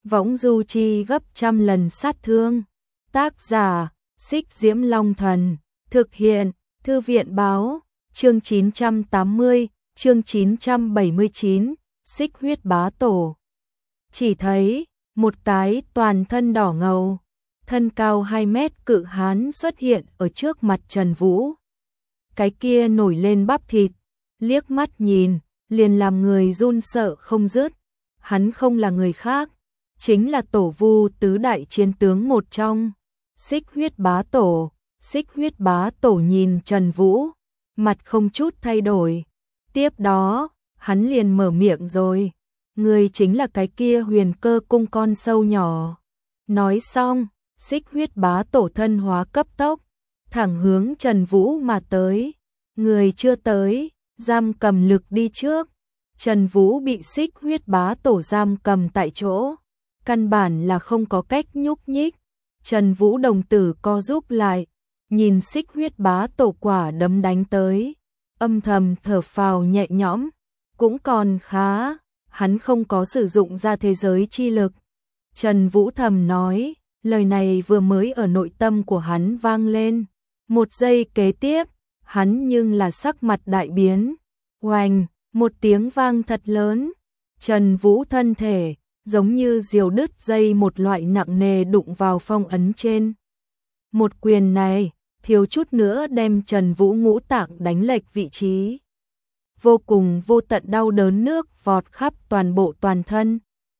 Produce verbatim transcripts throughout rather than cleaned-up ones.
võng du chi gấp trăm lần sát thương. Tác giả, Xích Diễm Long Thần, thực hiện, Thư viện Báo, chương chín trăm tám mươi, chương chín trăm bảy mươi chín, Xích Huyết Bá Tổ. Chỉ thấy, một cái toàn thân đỏ ngầu, thân cao hai mét cự hán xuất hiện ở trước mặt Trần Vũ. Cái kia nổi lên bắp thịt, liếc mắt nhìn, liền làm người run sợ không dứt. Hắn không là người khác, chính là Tổ Vu tứ đại chiến tướng một trong, Xích Huyết Bá Tổ. Xích Huyết Bá Tổ nhìn Trần Vũ, mặt không chút thay đổi. Tiếp đó, hắn liền mở miệng rồi, người chính là cái kia Huyền Cơ cung con sâu nhỏ. Nói xong, Xích Huyết Bá Tổ thân hóa cấp tốc, thẳng hướng Trần Vũ mà tới. Người chưa tới, giam cầm lực đi trước. Trần Vũ bị Xích Huyết Bá Tổ giam cầm tại chỗ, căn bản là không có cách nhúc nhích. Trần Vũ đồng tử co rúm lại, nhìn Xích Huyết Bá Tổ quả đấm đánh tới, âm thầm thở phào nhẹ nhõm, cũng còn khá, hắn không có sử dụng ra thế giới chi lực. Trần Vũ thầm nói, lời này vừa mới ở nội tâm của hắn vang lên, một giây kế tiếp, hắn nhưng là sắc mặt đại biến. Oành, một tiếng vang thật lớn, Trần Vũ thân thể giống như diều đứt dây một loại nặng nề đụng vào phong ấn trên. Một quyền này, thiếu chút nữa đem Trần Vũ ngũ tạng đánh lệch vị trí. Vô cùng vô tận đau đớn nước vọt khắp toàn bộ toàn thân.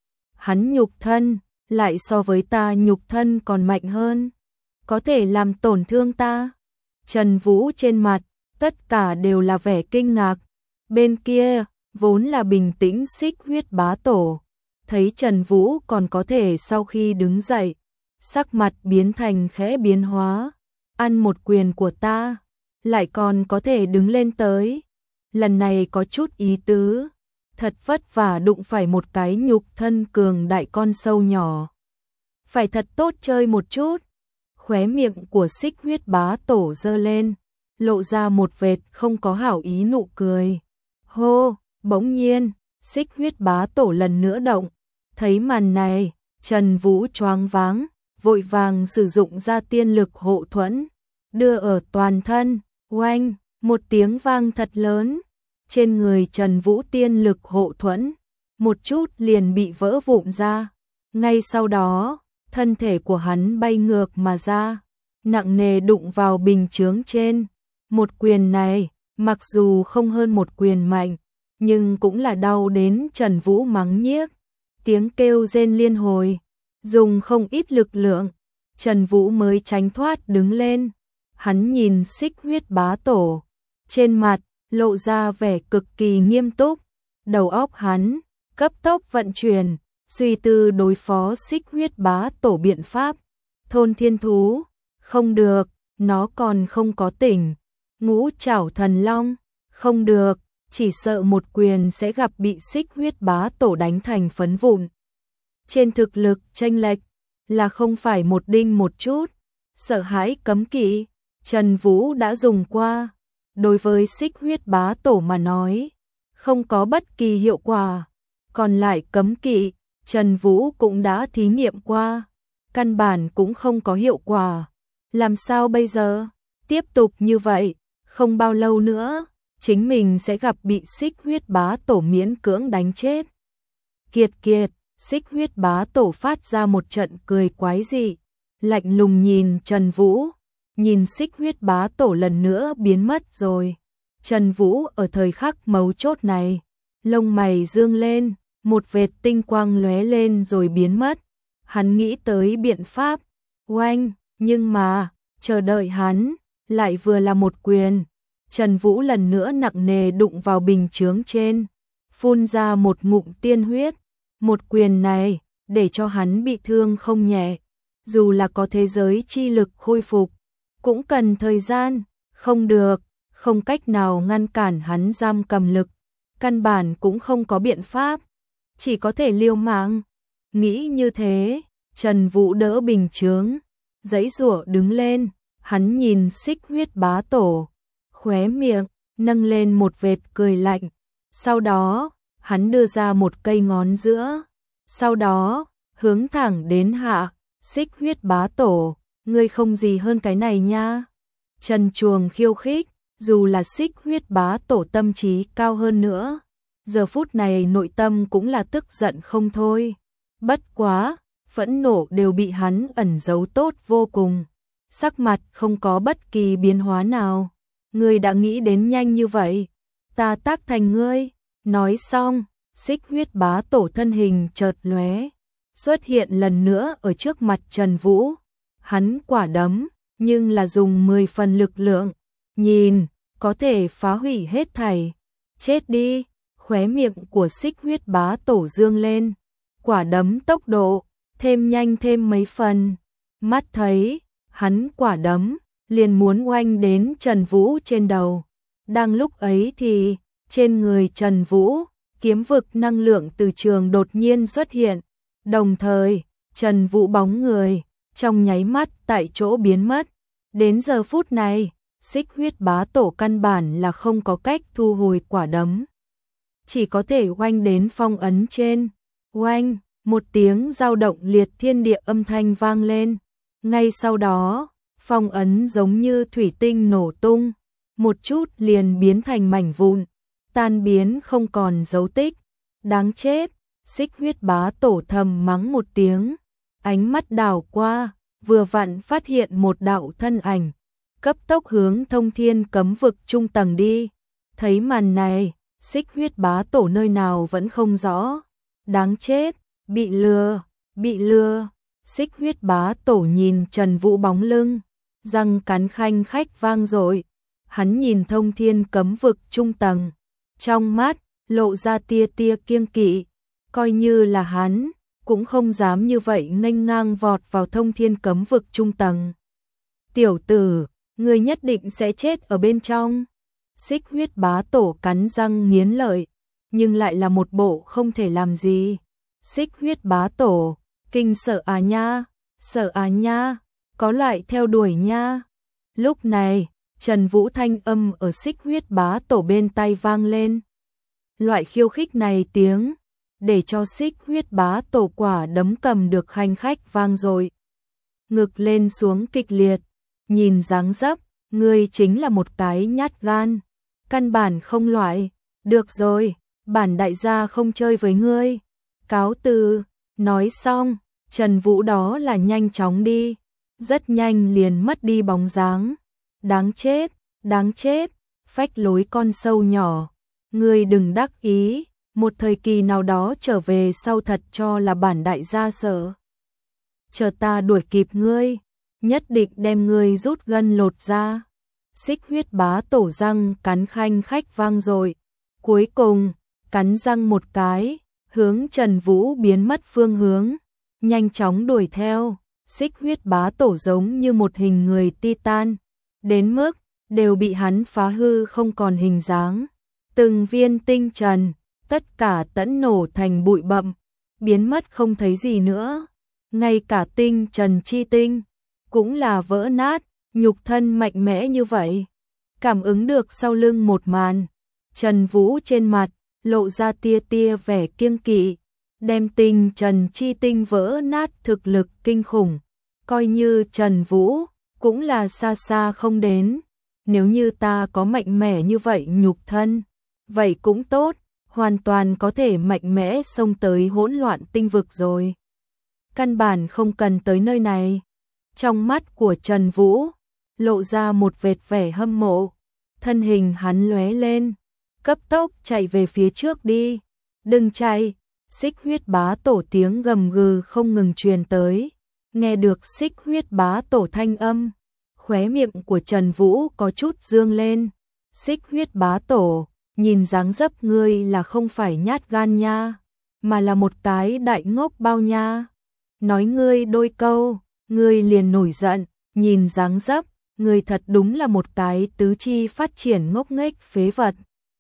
Hắn nhục thân, lại so với ta nhục thân còn mạnh hơn, có thể làm tổn thương ta. Trần Vũ trên mặt, tất cả đều là vẻ kinh ngạc. Bên kia, vốn là bình tĩnh Xích Huyết Bá Tổ, thấy Trần Vũ còn có thể sau khi đứng dậy, sắc mặt biến thành khẽ biến hóa. Ăn một quyền của ta, lại còn có thể đứng lên tới. Lần này có chút ý tứ, thật vất vả đụng phải một cái nhục thân cường đại con sâu nhỏ. Phải thật tốt chơi một chút. Khóe miệng của Xích Huyết Bá Tổ giơ lên, lộ ra một vệt không có hảo ý nụ cười. Hô, bỗng nhiên, Xích Huyết Bá Tổ lần nữa động. Thấy màn này, Trần Vũ choáng váng, vội vàng sử dụng ra tiên lực hộ thuẫn, đưa ở toàn thân. Oanh, một tiếng vang thật lớn, trên người Trần Vũ tiên lực hộ thuẫn, một chút liền bị vỡ vụn ra. Ngay sau đó, thân thể của hắn bay ngược mà ra, nặng nề đụng vào bình chướng trên. Một quyền này, mặc dù không hơn một quyền mạnh, nhưng cũng là đau đến Trần Vũ mắng nhiếc, tiếng kêu rên liên hồi, dùng không ít lực lượng, Trần Vũ mới tránh thoát đứng lên. Hắn nhìn Xích Huyết Bá Tổ, trên mặt lộ ra vẻ cực kỳ nghiêm túc, đầu óc hắn cấp tốc vận chuyển, suy tư đối phó Xích Huyết Bá Tổ biện pháp. Thôn thiên thú, không được, nó còn không có tỉnh. Ngũ Trảo Thần Long, không được, chỉ sợ một quyền sẽ gặp bị Xích Huyết Bá Tổ đánh thành phấn vụn. Trên thực lực chênh lệch là không phải một đinh một chút. Sợ hãi cấm kỵ, Trần Vũ đã dùng qua, đối với Xích Huyết Bá Tổ mà nói, không có bất kỳ hiệu quả. Còn lại cấm kỵ, Trần Vũ cũng đã thí nghiệm qua, căn bản cũng không có hiệu quả. Làm sao bây giờ? Tiếp tục như vậy, không bao lâu nữa, chính mình sẽ gặp bị Xích Huyết Bá Tổ miễn cưỡng đánh chết. Kiệt kiệt, Xích Huyết Bá Tổ phát ra một trận cười quái dị, lạnh lùng nhìn Trần Vũ, nhìn Xích Huyết Bá Tổ lần nữa biến mất rồi. Trần Vũ ở thời khắc mấu chốt này, lông mày dương lên, một vệt tinh quang lóe lên rồi biến mất. Hắn nghĩ tới biện pháp. Oanh, nhưng mà, chờ đợi hắn, lại vừa là một quyền. Trần Vũ lần nữa nặng nề đụng vào bình chướng trên, phun ra một ngụm tiên huyết. Một quyền này, để cho hắn bị thương không nhẹ. Dù là có thế giới chi lực khôi phục, cũng cần thời gian. Không được, không cách nào ngăn cản hắn giam cầm lực. Căn bản cũng không có biện pháp, chỉ có thể liều mạng. Nghĩ như thế, Trần Vũ đỡ bình chướng, giãy giụa đứng lên. Hắn nhìn Xích Huyết Bá Tổ, khóe miệng nâng lên một vệt cười lạnh. Sau đó, hắn đưa ra một cây ngón giữa. Sau đó, hướng thẳng đến hạ, Xích Huyết bá tổ, ngươi không gì hơn cái này nha. Trần Chuồng khiêu khích, dù là Xích Huyết bá tổ tâm trí cao hơn nữa, giờ phút này nội tâm cũng là tức giận không thôi. Bất quá, phẫn nộ đều bị hắn ẩn giấu tốt vô cùng. Sắc mặt không có bất kỳ biến hóa nào. Ngươi đã nghĩ đến nhanh như vậy, ta tác thành ngươi. Nói xong, Xích Huyết bá tổ thân hình chợt lóe, xuất hiện lần nữa ở trước mặt Trần Vũ. Hắn quả đấm, nhưng là dùng mười phần lực lượng, nhìn, có thể phá hủy hết thảy. Chết đi, khóe miệng của Xích Huyết bá tổ dương lên, quả đấm tốc độ, thêm nhanh thêm mấy phần. Mắt thấy, hắn quả đấm, liền muốn oanh đến Trần Vũ trên đầu. Đang lúc ấy thì, trên người Trần Vũ, kiếm vực năng lượng từ trường đột nhiên xuất hiện. Đồng thời, Trần Vũ bóng người, trong nháy mắt tại chỗ biến mất. Đến giờ phút này, Xích Huyết bá tổ căn bản là không có cách thu hồi quả đấm. Chỉ có thể oanh đến phong ấn trên. Oanh, một tiếng dao động liệt thiên địa âm thanh vang lên. Ngay sau đó, phong ấn giống như thủy tinh nổ tung, một chút liền biến thành mảnh vụn, tan biến không còn dấu tích. Đáng chết, Xích Huyết bá tổ thầm mắng một tiếng, ánh mắt đảo qua, vừa vặn phát hiện một đạo thân ảnh, cấp tốc hướng Thông Thiên cấm vực trung tầng đi. Thấy màn này, Xích Huyết bá tổ nơi nào vẫn không rõ. Đáng chết, bị lừa, bị lừa. Xích Huyết bá tổ nhìn Trần Vũ bóng lưng, răng cắn khanh khách vang dội. Hắn nhìn Thông Thiên cấm vực trung tầng, trong mắt lộ ra tia tia kiêng kỵ, coi như là hắn cũng không dám như vậy nghênh ngang vọt vào Thông Thiên cấm vực trung tầng. Tiểu tử, ngươi nhất định sẽ chết ở bên trong. Xích Huyết bá tổ cắn răng nghiến lợi, nhưng lại là một bộ không thể làm gì. Xích Huyết bá tổ, kinh sợ à nha, sợ à nha, có loại theo đuổi nha. Lúc này, Trần Vũ thanh âm ở Xích Huyết bá tổ bên tai vang lên. Loại khiêu khích này tiếng, để cho Xích Huyết bá tổ quả đấm cầm được khanh khách vang rồi. Ngực lên xuống kịch liệt, nhìn dáng dấp, ngươi chính là một cái nhát gan, căn bản không loại. Được rồi, bản đại gia không chơi với ngươi, cáo từ. Nói xong, Trần Vũ đó là nhanh chóng đi, rất nhanh liền mất đi bóng dáng. Đáng chết, đáng chết, phách lối con sâu nhỏ, ngươi đừng đắc ý, một thời kỳ nào đó trở về sau thật cho là bản đại gia sợ. Chờ ta đuổi kịp ngươi, nhất định đem ngươi rút gân lột ra. Xích Huyết bá tổ răng cắn khanh khách vang rồi, cuối cùng, cắn răng một cái, hướng Trần Vũ biến mất phương hướng, nhanh chóng đuổi theo. Xích Huyết bá tổ giống như một hình người Titan, đến mức đều bị hắn phá hư không còn hình dáng. Từng viên tinh trần, tất cả tẫn nổ thành bụi bặm, biến mất không thấy gì nữa. Ngay cả tinh trần chi tinh cũng là vỡ nát, nhục thân mạnh mẽ như vậy. Cảm ứng được sau lưng một màn, Trần Vũ trên mặt lộ ra tia tia vẻ kiêng kỵ, đem tinh trần chi tinh vỡ nát thực lực kinh khủng, coi như Trần Vũ cũng là xa xa không đến. Nếu như ta có mạnh mẽ như vậy nhục thân, vậy cũng tốt, hoàn toàn có thể mạnh mẽ xông tới hỗn loạn tinh vực rồi. Căn bản không cần tới nơi này. Trong mắt của Trần Vũ lộ ra một vệt vẻ hâm mộ, thân hình hắn lóe lên, cấp tốc chạy về phía trước đi. Đừng chạy, Xích Huyết bá tổ tiếng gầm gừ không ngừng truyền tới. Nghe được Xích Huyết bá tổ thanh âm, khóe miệng của Trần Vũ có chút dương lên. Xích Huyết bá tổ, nhìn dáng dấp ngươi là không phải nhát gan nha, mà là một cái đại ngốc bao nha. Nói ngươi đôi câu, ngươi liền nổi giận, nhìn dáng dấp, ngươi thật đúng là một cái tứ chi phát triển ngốc nghếch phế vật.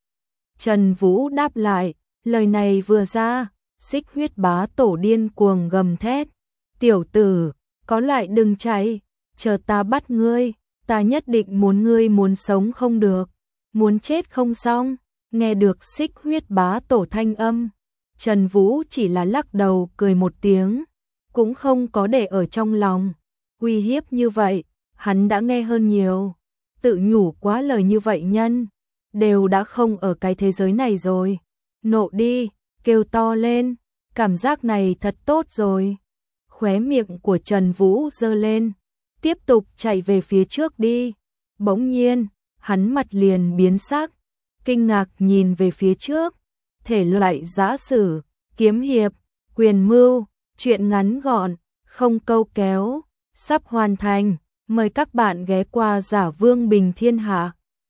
Trần Vũ đáp lại, lời này vừa ra, Xích Huyết bá tổ điên cuồng gầm thét. Tiểu tử, có lại đừng chạy, chờ ta bắt ngươi, ta nhất định muốn ngươi muốn sống không được, muốn chết không xong. Nghe được Xích Huyết bá tổ thanh âm, Trần Vũ chỉ là lắc đầu cười một tiếng, cũng không có để ở trong lòng. Uy hiếp như vậy, hắn đã nghe hơn nhiều. Tự nhủ quá lời như vậy nhân, đều đã không ở cái thế giới này rồi. Nộ đi, kêu to lên, cảm giác này thật tốt rồi. Khóe miệng của Trần Vũ giơ lên, tiếp tục chạy về phía trước đi. Bỗng nhiên, hắn mặt liền biến sắc, kinh ngạc nhìn về phía trước. Thể loại giã sử, kiếm hiệp, quyền mưu, truyện ngắn gọn, không câu kéo, sắp hoàn thành. Mời các bạn ghé qua Giả Vương Bình Thiên Hạ.